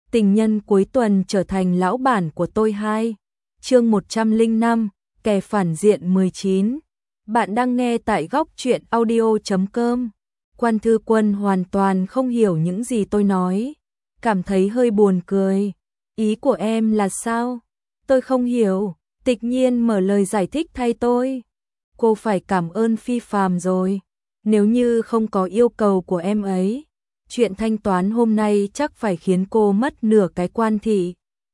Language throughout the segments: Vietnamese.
Tình nhân cuối tuần trở thành lão bản của tôi 2. Chương 105, kẻ phản diện 19. Bạn đang nghe tại góc truyện audio.com. Quan Thư Quân hoàn toàn không hiểu những gì tôi nói, cảm thấy hơi buồn cười. Ý của em là sao? Tôi không hiểu. Tịch Nhiên mở lời giải thích thay tôi. Cô phải cảm ơn Phi Phàm rồi. Nếu như không có yêu cầu của em ấy, chuyện thanh toán hôm nay chắc phải khiến cô mất nửa cái quan thị.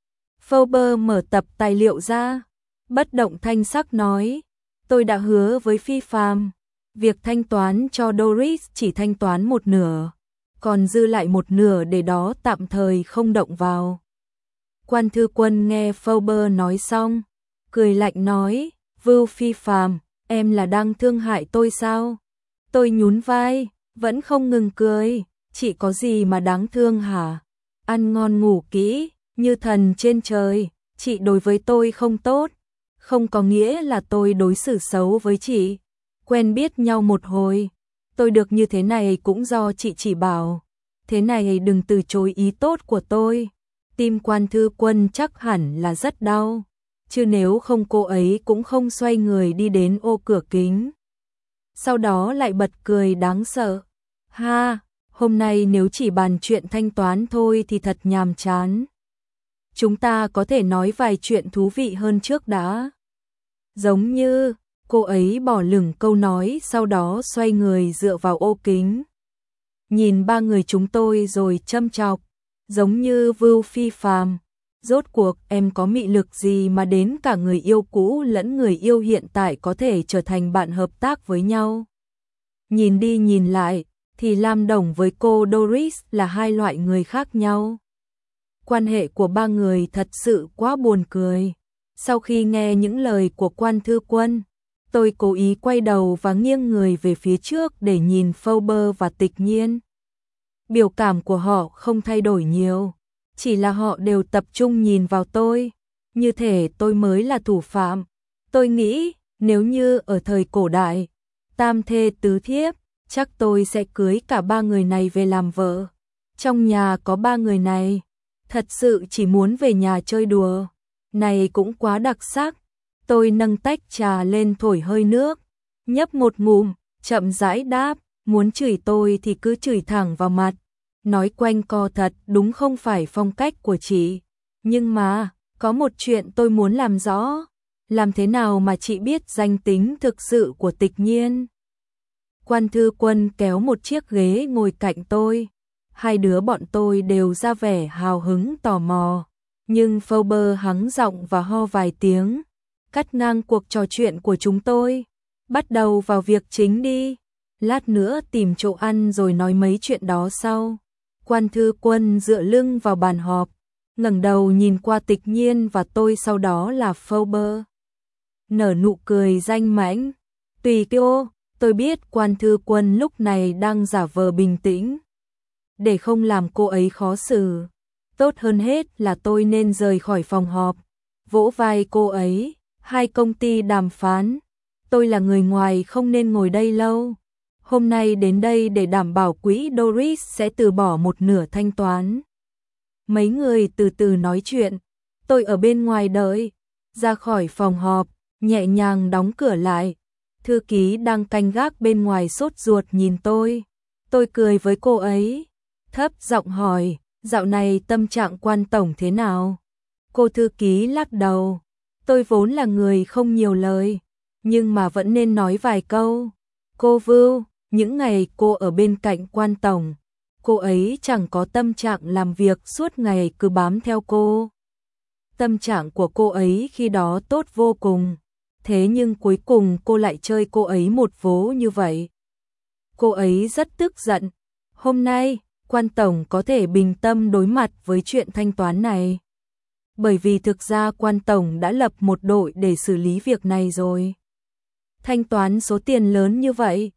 Forbes mở tập tài liệu ra, bất động thanh sắc nói, tôi đã hứa với Phi Phàm, việc thanh toán cho Doris chỉ thanh toán một nửa, còn dư lại một nửa để đó tạm thời không động vào. Quan Thư Quân nghe Forbes nói xong, cười lạnh nói, Vưu Phi Phàm, em là đang thương hại tôi sao? Tôi nhún vai, vẫn không ngừng cười. Chị có gì mà đáng thương hả? Ăn ngon ngủ kỹ, như thần trên trời, chị đối với tôi không tốt, không có nghĩa là tôi đối xử xấu với chị. Quen biết nhau một hồi, tôi được như thế này cũng do chị chỉ bảo. Thế này đừng từ chối ý tốt của tôi. Tim Quan Thư Quân chắc hẳn là rất đau, chứ nếu không cô ấy cũng không xoay người đi đến ô cửa kính. Sau đó lại bật cười đáng sợ. Ha! Hôm nay nếu chỉ bàn chuyện thanh toán thôi thì thật nhàm chán. Chúng ta có thể nói vài chuyện thú vị hơn trước đã. Giống như, cô ấy bỏ lửng câu nói sau đó xoay người dựa vào ô kính. Nhìn ba người chúng tôi rồi châm chọc, giống như Vưu Phi Phàm. Rốt cuộc em có mị lực gì mà đến cả người yêu cũ lẫn người yêu hiện tại có thể trở thành bạn hợp tác với nhau. Nhìn đi nhìn lại, thì Lam Đồng với cô Doris là hai loại người khác nhau. Quan hệ của ba người thật sự quá buồn cười. Sau khi nghe những lời của Quan Thư Quân, tôi cố ý quay đầu và nghiêng người về phía trước để nhìn Forbes và Tịch Nhiên. Biểu cảm của họ không thay đổi nhiều, chỉ là họ đều tập trung nhìn vào tôi, như thể tôi mới là thủ phạm. Tôi nghĩ, nếu như ở thời cổ đại, tam thê tứ thiếp, chắc tôi sẽ cưới cả ba người này về làm vợ. Trong nhà có ba người này, thật sự chỉ muốn về nhà chơi đùa. Này cũng quá đặc sắc. Tôi nâng tách trà lên thổi hơi nước, nhấp một ngụm, chậm rãi đáp, muốn chửi tôi thì cứ chửi thẳng vào mặt. Nói quanh co thật đúng không phải phong cách của chị. Nhưng mà, có một chuyện tôi muốn làm rõ. Làm thế nào mà chị biết danh tính thực sự của Tịch Nhiên? Quan Thư Quân kéo một chiếc ghế ngồi cạnh tôi. Hai đứa bọn tôi đều ra vẻ hào hứng tò mò. Nhưng Forbes hắng giọng và ho vài tiếng, cắt ngang cuộc trò chuyện của chúng tôi. Bắt đầu vào việc chính đi. Lát nữa tìm chỗ ăn rồi nói mấy chuyện đó sau. Quan Thư Quân dựa lưng vào bàn họp, ngẩng đầu nhìn qua Tịch Nhiên và tôi, sau đó là Forbes. Nở nụ cười danh mãnh. Tùy cô, tôi biết Quan Thư Quân lúc này đang giả vờ bình tĩnh, để không làm cô ấy khó xử. Tốt hơn hết là tôi nên rời khỏi phòng họp, vỗ vai cô ấy. Hai công ty đàm phán, tôi là người ngoài không nên ngồi đây lâu. Hôm nay đến đây để đảm bảo quỹ Doris sẽ từ bỏ một nửa thanh toán. Mấy người từ từ nói chuyện, tôi ở bên ngoài đợi. Ra khỏi phòng họp, nhẹ nhàng đóng cửa lại. Thư ký đang canh gác bên ngoài sốt ruột nhìn tôi. Tôi cười với cô ấy, thấp giọng hỏi, dạo này tâm trạng Quan tổng thế nào? Cô thư ký lắc đầu. Tôi vốn là người không nhiều lời, nhưng mà vẫn nên nói vài câu. Cô Vưu, những ngày cô ở bên cạnh Quan tổng, cô ấy chẳng có tâm trạng làm việc, suốt ngày cứ bám theo cô. Tâm trạng của cô ấy khi đó tốt vô cùng, thế nhưng cuối cùng cô lại chơi cô ấy một vố như vậy. Cô ấy rất tức giận. Hôm nay, Quan tổng có thể bình tâm đối mặt với chuyện thanh toán này. Bởi vì thực ra Quan tổng đã lập một đội để xử lý việc này rồi. Thanh toán số tiền lớn như vậy.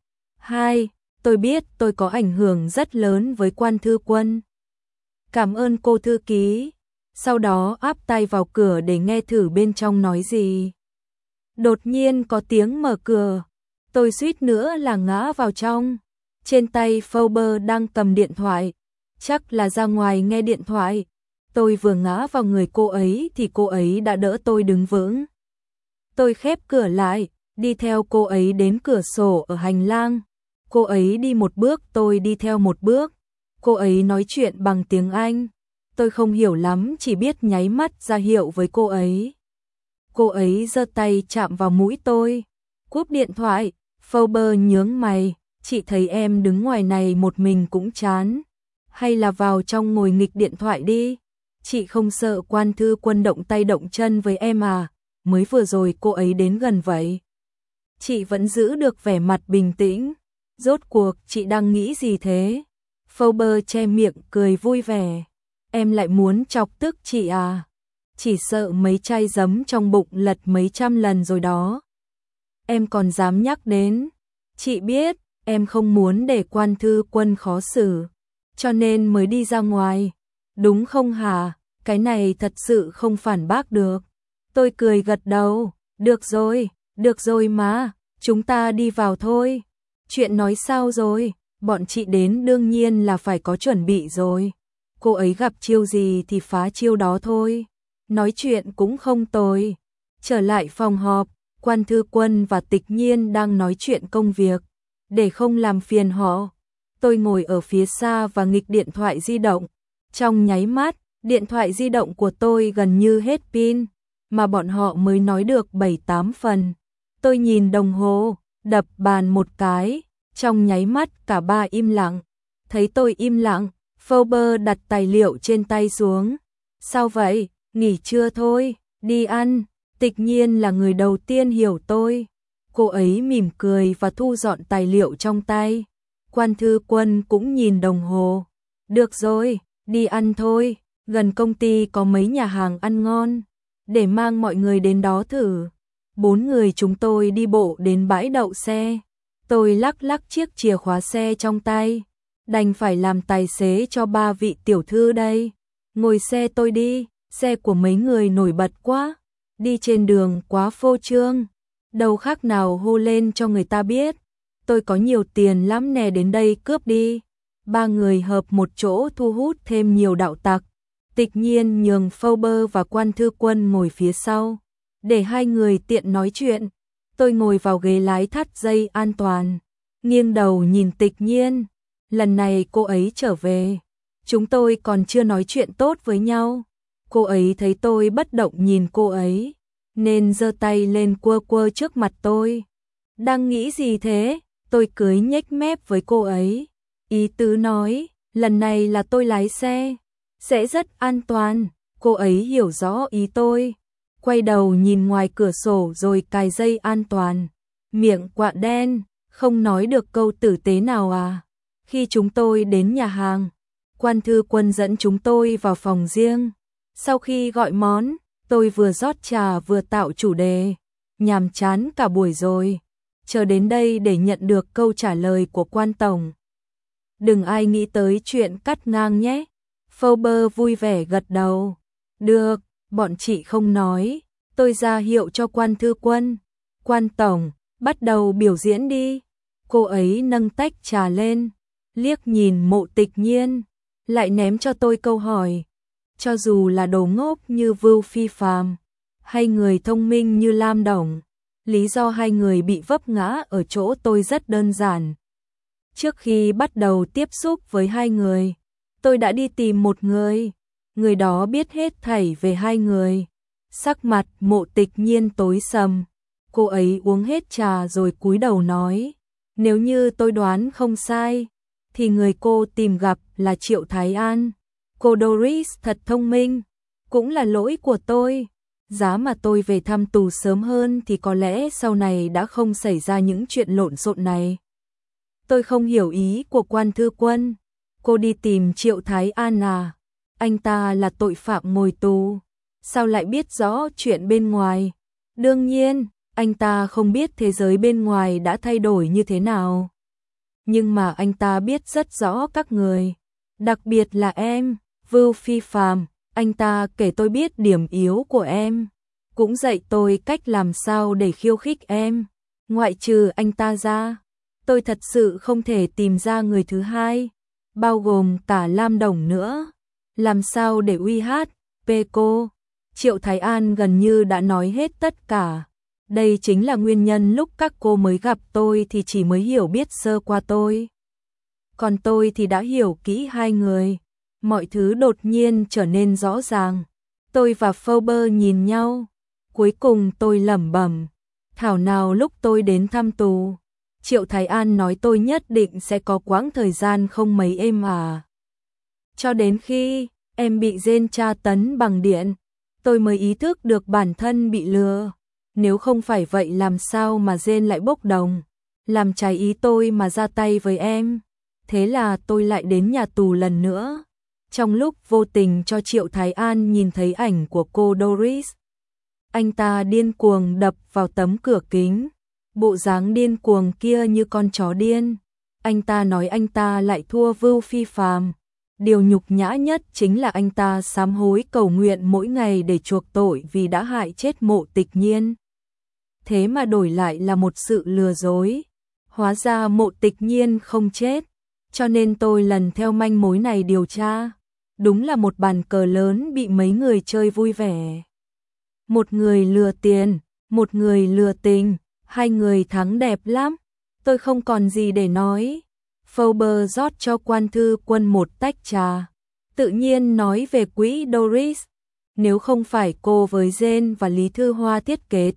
Tôi biết tôi có ảnh hưởng rất lớn với Quan Thư Quân. Cảm ơn cô thư ký. Sau đó áp tay vào cửa để nghe thử bên trong nói gì. Đột nhiên có tiếng mở cửa. Tôi suýt nữa là ngã vào trong. Trên tay Forbes đang cầm điện thoại. Chắc là ra ngoài nghe điện thoại. Tôi vừa ngã vào người cô ấy thì cô ấy đã đỡ tôi đứng vững. Tôi khép cửa lại, đi theo cô ấy đến cửa sổ ở hành lang. Cô ấy đi một bước, tôi đi theo một bước. Cô ấy nói chuyện bằng tiếng Anh. Tôi không hiểu lắm, chỉ biết nháy mắt ra hiệu với cô ấy. Cô ấy giơ tay chạm vào mũi tôi. Cúp điện thoại, Phoebe nhướng mày. Chị thấy em đứng ngoài này một mình cũng chán. Hay là vào trong ngồi nghịch điện thoại đi. Chị không sợ Quan Thư Quân động tay động chân với em à? Mới vừa rồi cô ấy đến gần vậy. Chị vẫn giữ được vẻ mặt bình tĩnh. Rốt cuộc chị đang nghĩ gì thế? Phoebe che miệng cười vui vẻ. Em lại muốn chọc tức chị à? Chỉ sợ mấy chai giấm trong bụng lật mấy trăm lần rồi đó. Em còn dám nhắc đến. Chị biết, em không muốn để Quan Thư Quân khó xử. Cho nên mới đi ra ngoài. Đúng không hả? Cái này thật sự không phản bác được. Tôi cười gật đầu. Được rồi mà. Chúng ta đi vào thôi. Chuyện nói sao rồi? Bọn chị đến đương nhiên là phải có chuẩn bị rồi. Cô ấy gặp chiêu gì thì phá chiêu đó thôi. Nói chuyện cũng không tồi. Trở lại phòng họp, Quan Thư Quân và Tịch Nhiên đang nói chuyện công việc. Để không làm phiền họ, tôi ngồi ở phía xa và nghịch điện thoại di động. Trong nháy mắt, điện thoại di động của tôi gần như hết pin, mà bọn họ mới nói được 7-8 phần. Tôi nhìn đồng hồ, đập bàn một cái, trong nháy mắt cả ba im lặng. Thấy tôi im lặng, Phoebe đặt tài liệu trên tay xuống. Sao vậy? Nghỉ trưa thôi, đi ăn. Tịch Nhiên là người đầu tiên hiểu tôi. Cô ấy mỉm cười và thu dọn tài liệu trong tay. Quan Thư Quân cũng nhìn đồng hồ. Được rồi, đi ăn thôi. Gần công ty có mấy nhà hàng ăn ngon. Để mang mọi người đến đó thử. 4 người chúng tôi đi bộ đến bãi đậu xe. Tôi lắc lắc chiếc chìa khóa xe trong tay. Đành phải làm tài xế cho 3 vị tiểu thư đây. Ngồi xe tôi đi, xe của mấy người nổi bật quá. Đi trên đường quá phô trương. Đâu khác nào hô lên cho người ta biết. Tôi có nhiều tiền lắm nè, đến đây cướp đi. 3 người hợp một chỗ thu hút thêm nhiều đạo tặc. Tịch Nhiên nhường Phoebe và Quan Thư Quân ngồi phía sau. Để hai người tiện nói chuyện. Tôi ngồi vào ghế lái thắt dây an toàn. Nghiêng đầu nhìn Tịch Nhiên. Lần này cô ấy trở về. Chúng tôi còn chưa nói chuyện tốt với nhau. Cô ấy thấy tôi bất động nhìn cô ấy, nên giơ tay lên quơ quơ trước mặt tôi. Đang nghĩ gì thế? Tôi cười nhếch mép với cô ấy. Ý tứ nói, lần này là tôi lái xe, sẽ rất an toàn. Cô ấy hiểu rõ ý tôi. Quay đầu nhìn ngoài cửa sổ rồi cài dây an toàn. Miệng quạ đen, không nói được câu tử tế nào à. Khi chúng tôi đến nhà hàng, Quan Thư Quân dẫn chúng tôi vào phòng riêng. Sau khi gọi món, tôi vừa rót trà vừa tạo chủ đề. Nhàm chán cả buổi rồi. Chờ đến đây để nhận được câu trả lời của Quan Tổng. Đừng ai nghĩ tới chuyện cắt ngang nhé. Phoebe vui vẻ gật đầu. Được, bọn chị không nói. Tôi ra hiệu cho Quan Thư Quân. Quan Tổng, bắt đầu biểu diễn đi. Cô ấy nâng tách trà lên, liếc nhìn Mộ Tịch Nhiên, lại ném cho tôi câu hỏi. Cho dù là đồ ngốc như Vưu Phi Phàm, hay người thông minh như Lam Đồng, lý do hai người bị vấp ngã ở chỗ tôi rất đơn giản. Trước khi bắt đầu tiếp xúc với hai người, tôi đã đi tìm một người. Người đó biết hết thảy về hai người. Sắc mặt Mộ Tịch Nhiên tối sầm. Cô ấy uống hết trà rồi cúi đầu nói. Nếu như tôi đoán không sai, thì người cô tìm gặp là Triệu Thái An. Cô Doris thật thông minh. Cũng là lỗi của tôi. Giá mà tôi về thăm tù sớm hơn thì có lẽ sau này đã không xảy ra những chuyện lộn xộn này. Tôi không hiểu ý của Quan Thư Quân. Cô đi tìm Triệu Thái An à? Anh ta là tội phạm ngồi tù. Sao lại biết rõ chuyện bên ngoài? Đương nhiên, anh ta không biết thế giới bên ngoài đã thay đổi như thế nào. Nhưng mà anh ta biết rất rõ các người. Đặc biệt là em, Vưu Phi Phàm. Anh ta kể tôi biết điểm yếu của em. Cũng dạy tôi cách làm sao để khiêu khích em. Ngoại trừ anh ta ra, tôi thật sự không thể tìm ra người thứ hai, bao gồm cả Lam Đồng nữa. Làm sao để uy hát, cô? Triệu Thái An gần như đã nói hết tất cả. Đây chính là nguyên nhân lúc các cô mới gặp tôi thì chỉ mới hiểu biết sơ qua tôi. Còn tôi thì đã hiểu kỹ hai người. Mọi thứ đột nhiên trở nên rõ ràng. Tôi và Faber nhìn nhau. Cuối cùng tôi lẩm bẩm. Thảo nào lúc tôi đến thăm tù, Triệu Thái An nói tôi nhất định sẽ có quãng thời gian không mấy êm ả. Cho đến khi em bị Jane tra tấn bằng điện, tôi mới ý thức được bản thân bị lừa. Nếu không phải vậy làm sao mà Jane lại bốc đồng, làm trái ý tôi mà ra tay với em. Thế là tôi lại đến nhà tù lần nữa. Trong lúc vô tình cho Triệu Thái An nhìn thấy ảnh của cô Doris. Anh ta điên cuồng đập vào tấm cửa kính. Bộ dáng điên cuồng kia như con chó điên. Anh ta nói anh ta lại thua Vưu Phi Phàm. Điều nhục nhã nhất chính là anh ta sám hối cầu nguyện mỗi ngày để chuộc tội vì đã hại chết Mộ Tịch Nhiên. Thế mà đổi lại là một sự lừa dối. Hóa ra Mộ Tịch Nhiên không chết. Cho nên tôi lần theo manh mối này điều tra. Đúng là một bàn cờ lớn bị mấy người chơi vui vẻ. Một người lừa tiền, một người lừa tình, hai người thắng đẹp lắm. Tôi không còn gì để nói. Faber rót cho Quan Thư Quân một tách trà. Tự nhiên nói về quỹ Doris. Nếu không phải cô với Jane và Lý Thư Hoa thiết kế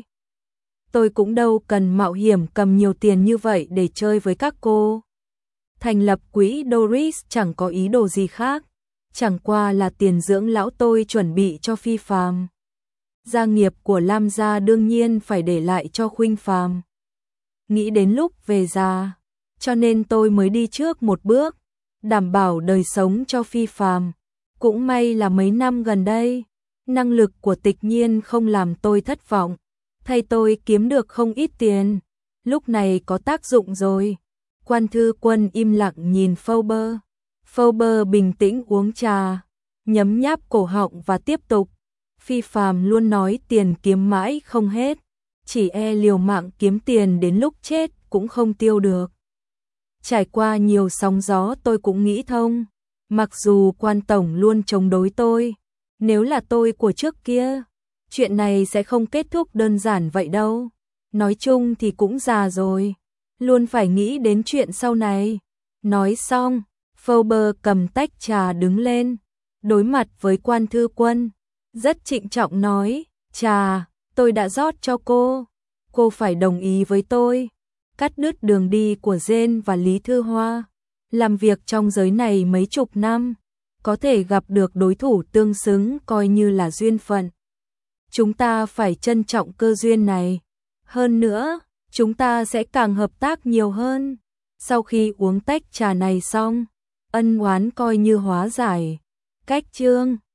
tôi cũng đâu cần mạo hiểm cầm nhiều tiền như vậy để chơi với các cô. Thành lập quỹ Doris chẳng có ý đồ gì khác. Chẳng qua là tiền dưỡng lão tôi chuẩn bị cho Phi Phàm. Gia nghiệp của Lam gia đương nhiên phải để lại cho Khuynh Phàm. Nghĩ đến lúc về già, cho nên tôi mới đi trước một bước, đảm bảo đời sống cho Phi Phàm. Cũng may là mấy năm gần đây, năng lực của Tịch Nhiên không làm tôi thất vọng, thay tôi kiếm được không ít tiền. Lúc này có tác dụng rồi. Quan Thư Quân im lặng nhìn Faber. Faber bình tĩnh uống trà, nhấm nháp cổ họng và tiếp tục. Phi Phàm luôn nói tiền kiếm mãi không hết, chỉ e liều mạng kiếm tiền đến lúc chết cũng không tiêu được. Trải qua nhiều sóng gió tôi cũng nghĩ thông, mặc dù Quan tổng luôn chống đối tôi, nếu là tôi của trước kia, chuyện này sẽ không kết thúc đơn giản vậy đâu. Nói chung thì cũng già rồi, luôn phải nghĩ đến chuyện sau này. Nói xong, Faber cầm tách trà đứng lên, đối mặt với Quan Thư Quân, rất trịnh trọng nói, trà, tôi đã rót cho cô phải đồng ý với tôi, cắt đứt đường đi của Jane và Lý Thư Hoa, làm việc trong giới này mấy chục năm, có thể gặp được đối thủ tương xứng coi như là duyên phận. Chúng ta phải trân trọng cơ duyên này, hơn nữa, chúng ta sẽ càng hợp tác nhiều hơn. Sau khi uống tách trà này xong, ân oán coi như hóa giải. Cách chương